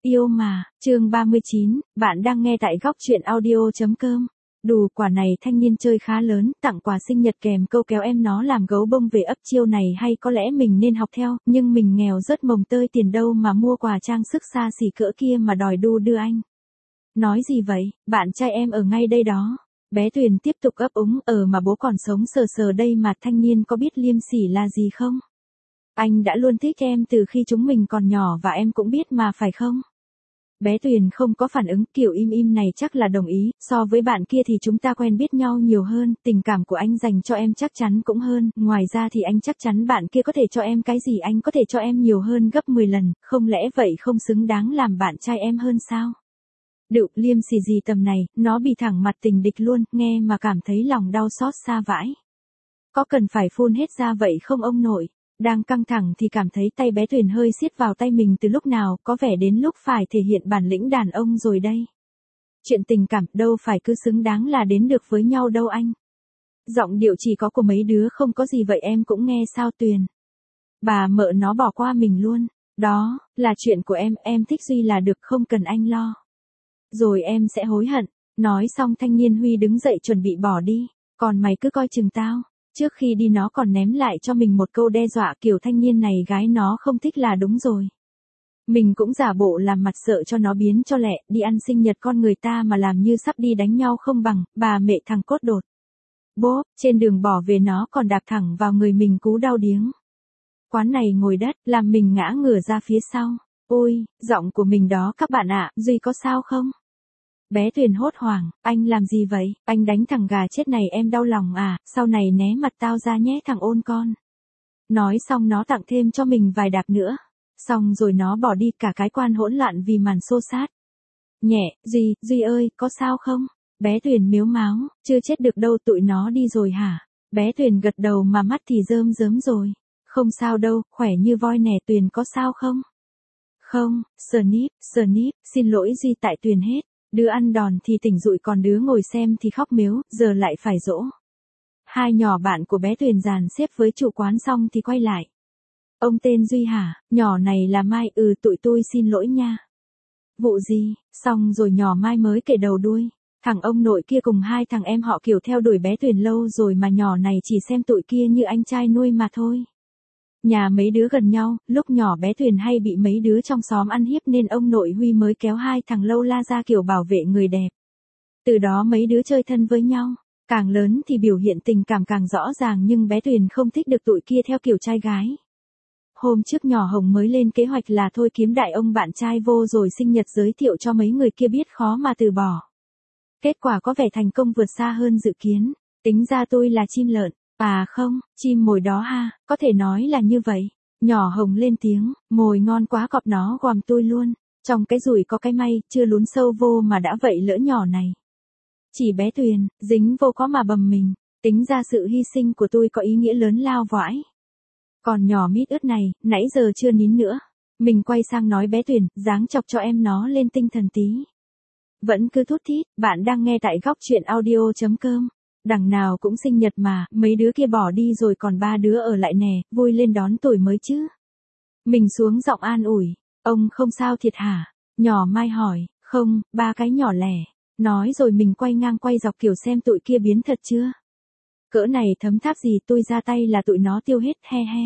Yêu mà, chương 39, bạn đang nghe tại góc truyện audio.com. Đủ quả này thanh niên chơi khá lớn, tặng quà sinh nhật kèm câu kéo em nó làm gấu bông về ấp chiêu này hay có lẽ mình nên học theo, nhưng mình nghèo rớt mồng tơi tiền đâu mà mua quà trang sức xa xỉ cỡ kia mà đòi đu đưa anh. Nói gì vậy, bạn trai em ở ngay đây đó. Bé Tuyền tiếp tục ấp úng, mà bố còn sống sờ sờ đây mà. Thanh niên có biết liêm sỉ là gì không? Anh đã luôn thích em từ khi chúng mình còn nhỏ và em cũng biết mà phải không? Bé Tuyền không có phản ứng, kiểu im im này chắc là đồng ý, so với bạn kia thì chúng ta quen biết nhau nhiều hơn, tình cảm của anh dành cho em chắc chắn cũng hơn, ngoài ra thì anh chắc chắn bạn kia có thể cho em cái gì anh có thể cho em nhiều hơn gấp 10 lần, không lẽ vậy không xứng đáng làm bạn trai em hơn sao? Đựu liêm sỉ gì tầm này, nó bị thẳng mặt tình địch luôn, nghe mà cảm thấy lòng đau xót xa vãi. Có cần phải phun hết ra vậy không ông nội? Đang căng thẳng thì cảm thấy tay bé Tuyền hơi siết vào tay mình từ lúc nào, có vẻ đến lúc phải thể hiện bản lĩnh đàn ông rồi đây. Chuyện tình cảm đâu phải cứ xứng đáng là đến được với nhau đâu anh. Giọng điệu chỉ có của mấy đứa không có gì vậy em cũng nghe sao Tuyền. Bà mợ nó bỏ qua mình luôn. Đó, là chuyện của em thích Duy là được không cần anh lo. Rồi em sẽ hối hận. Nói xong thanh niên Huy đứng dậy chuẩn bị bỏ đi. Còn mày cứ coi chừng tao. Trước khi đi nó còn ném lại cho mình một câu đe dọa kiểu thanh niên này gái nó không thích là đúng rồi. Mình cũng giả bộ làm mặt sợ cho nó biến cho lẹ, đi ăn sinh nhật con người ta mà làm như sắp đi đánh nhau không bằng, bà mẹ thằng cốt đột. Bố, trên đường bỏ về nó còn đạp thẳng vào người mình cú đau điếng. Quán này ngồi đất, làm mình ngã ngửa ra phía sau. Ôi, giọng của mình đó các bạn ạ, Duy có sao không? Bé Tuyền hốt hoảng, anh làm gì vậy, anh đánh thằng gà chết này em đau lòng à, sau này né mặt tao ra nhé thằng ôn con. Nói xong nó tặng thêm cho mình vài đạp nữa. Xong rồi nó bỏ đi cả cái quan hỗn loạn vì màn xô xát. Nhẹ, Duy ơi, có sao không? Bé Tuyền miếu máo, chưa chết được đâu tụi nó đi rồi hả? Bé Tuyền gật đầu mà mắt thì rơm rớm rồi. Không sao đâu, khỏe như voi nè Tuyền có sao không? Không, Snip, xin lỗi Duy tại Tuyền hết. Đứa ăn đòn thì tỉnh dụi còn đứa ngồi xem thì khóc miếu, giờ lại phải dỗ. Hai nhỏ bạn của bé Tuyền dàn xếp với chủ quán xong thì quay lại. Ông tên Duy hả, nhỏ này là Mai, tụi tôi xin lỗi nha. Vụ gì, xong rồi nhỏ Mai mới kể đầu đuôi. Thằng ông nội kia cùng hai thằng em họ kiểu theo đuổi bé Tuyền lâu rồi mà nhỏ này chỉ xem tụi kia như anh trai nuôi mà thôi. Nhà mấy đứa gần nhau, lúc nhỏ bé Tuyền hay bị mấy đứa trong xóm ăn hiếp nên ông nội Huy mới kéo hai thằng lâu la ra kiểu bảo vệ người đẹp. Từ đó mấy đứa chơi thân với nhau, càng lớn thì biểu hiện tình cảm càng rõ ràng nhưng bé Tuyền không thích được tụi kia theo kiểu trai gái. Hôm trước nhỏ Hồng mới lên kế hoạch là thôi kiếm đại ông bạn trai vô rồi sinh nhật giới thiệu cho mấy người kia biết khó mà từ bỏ. Kết quả có vẻ thành công vượt xa hơn dự kiến, tính ra tôi là chim lợn. À không, chim mồi đó ha, có thể nói là như vậy. Nhỏ Hồng lên tiếng, mồi ngon quá cọp nó gòm tôi luôn. Trong cái rủi có cái may, chưa lún sâu vô mà đã vậy lỡ nhỏ này. Chỉ bé Tuyền, dính vô có mà bầm mình. Tính ra sự hy sinh của tôi có ý nghĩa lớn lao vãi. Còn nhỏ mít ướt này, nãy giờ chưa nín nữa. Mình quay sang nói bé Tuyền, dáng chọc cho em nó lên tinh thần tí. Vẫn cứ thút thít, bạn đang nghe tại góc truyện audio.com. Đằng nào cũng sinh nhật mà, mấy đứa kia bỏ đi rồi còn ba đứa ở lại nè, vui lên đón tuổi mới chứ. Mình xuống giọng an ủi, ông không sao thiệt hả? Nhỏ Mai hỏi, không, ba cái nhỏ lẻ. Nói rồi mình quay ngang quay dọc kiểu xem tụi kia biến thật chưa. Cỡ này thấm tháp gì tôi ra tay là tụi nó tiêu hết, he he.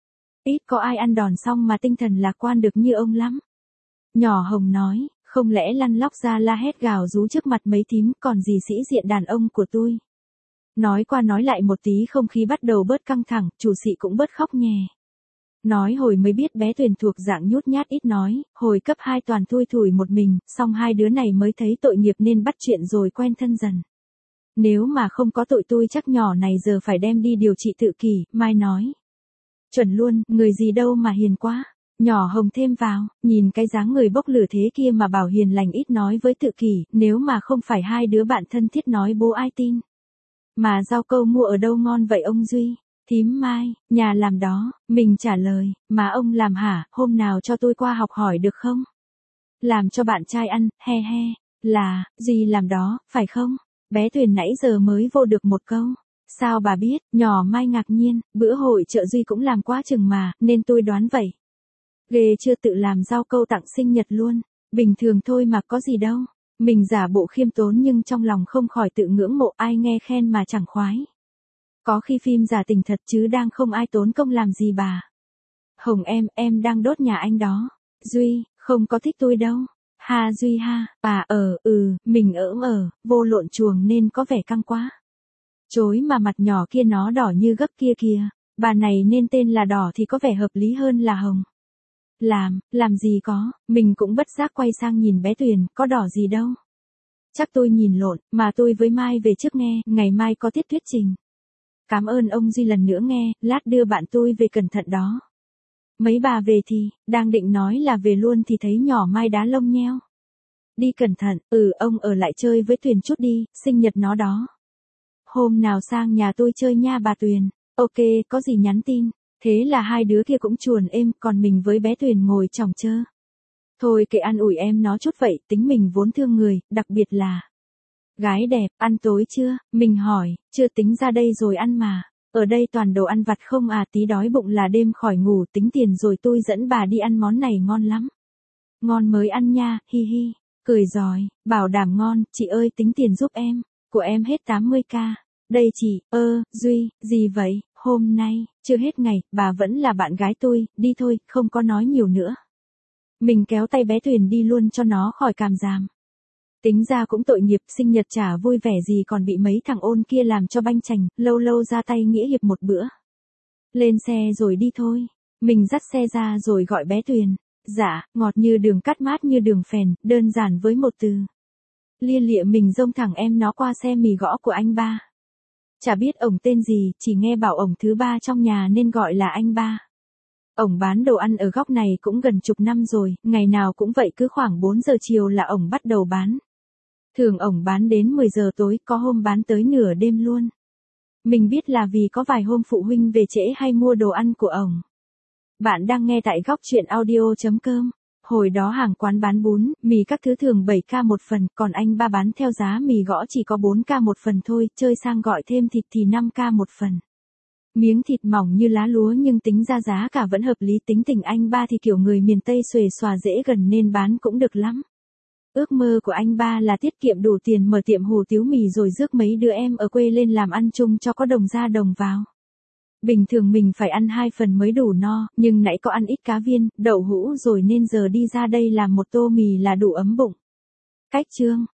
Ít có ai ăn đòn xong mà tinh thần lạc quan được như ông lắm. Nhỏ Hồng nói, không lẽ lăn lóc ra la hét gào rú trước mặt mấy thím còn gì sĩ diện đàn ông của tôi. Nói qua nói lại một tí không khí bắt đầu bớt căng thẳng, chủ sĩ cũng bớt khóc nhè. Nói hồi mới biết bé Tuyền thuộc dạng nhút nhát ít nói, hồi cấp 2 toàn thui thủi một mình, xong hai đứa này mới thấy tội nghiệp nên bắt chuyện rồi quen thân dần. Nếu mà không có tụi tôi chắc nhỏ này giờ phải đem đi điều trị tự kỷ, Mai nói. Chuẩn luôn, người gì đâu mà hiền quá. Nhỏ Hồng thêm vào, nhìn cái dáng người bốc lửa thế kia mà bảo hiền lành ít nói với tự kỷ, nếu mà không phải hai đứa bạn thân thiết nói bố ai tin. Mà rau câu mua ở đâu ngon vậy ông Duy? Thím Mai, nhà làm đó, mình trả lời, mà ông làm hả, hôm nào cho tôi qua học hỏi được không? Làm cho bạn trai ăn, he he, là, Duy làm đó, phải không? Bé Tuyền nãy giờ mới vô được một câu. Sao bà biết, nhỏ Mai ngạc nhiên, bữa hội chợ Duy cũng làm quá chừng mà, nên tôi đoán vậy. Ghê chưa tự làm rau câu tặng sinh nhật luôn. Bình thường thôi mà có gì đâu. Mình giả bộ khiêm tốn nhưng trong lòng không khỏi tự ngưỡng mộ, ai nghe khen mà chẳng khoái. Có khi phim giả tình thật chứ đang không ai tốn công làm gì bà. Hồng em đang đốt nhà anh đó. Duy, không có thích tôi đâu. Ha Duy ha, bà mình vô lộn chuồng nên có vẻ căng quá. Chối mà mặt nhỏ kia nó đỏ như gấc kia kìa, bà này nên tên là đỏ thì có vẻ hợp lý hơn là hồng. Làm gì có, mình cũng bất giác quay sang nhìn bé Tuyền, có đỏ gì đâu. Chắc tôi nhìn lộn, mà tôi với Mai về trước nghe, ngày mai có tiết thuyết trình. Cảm ơn ông Duy lần nữa nghe, lát đưa bạn tôi về cẩn thận đó. Mấy bà về thì, đang định nói là về luôn thì thấy nhỏ Mai đá lông nheo. Đi cẩn thận, ông ở lại chơi với Tuyền chút đi, sinh nhật nó đó. Hôm nào sang nhà tôi chơi nha bà Tuyền. Ok, có gì nhắn tin. Thế là hai đứa kia cũng chuồn êm, còn mình với bé Tuyền ngồi chòng chơ. Thôi kệ an ủi em nó chút vậy, tính mình vốn thương người, đặc biệt là gái đẹp, ăn tối chưa? Mình hỏi, chưa tính ra đây rồi ăn mà. Ở đây toàn đồ ăn vặt không à, tí đói bụng là đêm khỏi ngủ, tính tiền rồi tôi dẫn bà đi ăn món này ngon lắm. Ngon mới ăn nha, hi hi. Cười giỏi, bảo đảm ngon, chị ơi tính tiền giúp em. Của em hết 80k. Đây chị, Duy, gì vậy, hôm nay, chưa hết ngày, bà vẫn là bạn gái tôi, đi thôi, không có nói nhiều nữa. Mình kéo tay bé Tuyền đi luôn cho nó khỏi càm giảm. Tính ra cũng tội nghiệp, sinh nhật chả vui vẻ gì còn bị mấy thằng ôn kia làm cho banh chành, lâu lâu ra tay nghĩa hiệp một bữa. Lên xe rồi đi thôi. Mình dắt xe ra rồi gọi bé Tuyền. Dạ, ngọt như đường cắt mát như đường phèn, đơn giản với một từ. Lia lịa mình dông thẳng em nó qua xe mì gõ của anh ba. Chả biết ổng tên gì, chỉ nghe bảo ổng thứ ba trong nhà nên gọi là anh ba. Ổng bán đồ ăn ở góc này cũng gần chục năm rồi, ngày nào cũng vậy, cứ khoảng 4 giờ chiều là ổng bắt đầu bán. Thường ổng bán đến 10 giờ tối, có hôm bán tới nửa đêm luôn. Mình biết là vì có vài hôm phụ huynh về trễ hay mua đồ ăn của ổng. Bạn đang nghe tại góc chuyện audio.com. Hồi đó hàng quán bán bún, mì các thứ thường 7k một phần, còn anh ba bán theo giá mì gõ chỉ có 4k một phần thôi, chơi sang gọi thêm thịt thì 5k một phần. Miếng thịt mỏng như lá lúa nhưng tính ra giá cả vẫn hợp lý, tính tình anh ba thì kiểu người miền Tây xuề xòa dễ gần nên bán cũng được lắm. Ước mơ của anh ba là tiết kiệm đủ tiền mở tiệm hủ tiếu mì rồi rước mấy đứa em ở quê lên làm ăn chung cho có đồng ra đồng vào. Bình thường mình phải ăn 2 phần mới đủ no, nhưng nãy có ăn ít cá viên, đậu hũ rồi nên giờ đi ra đây làm một tô mì là đủ ấm bụng. Cách chương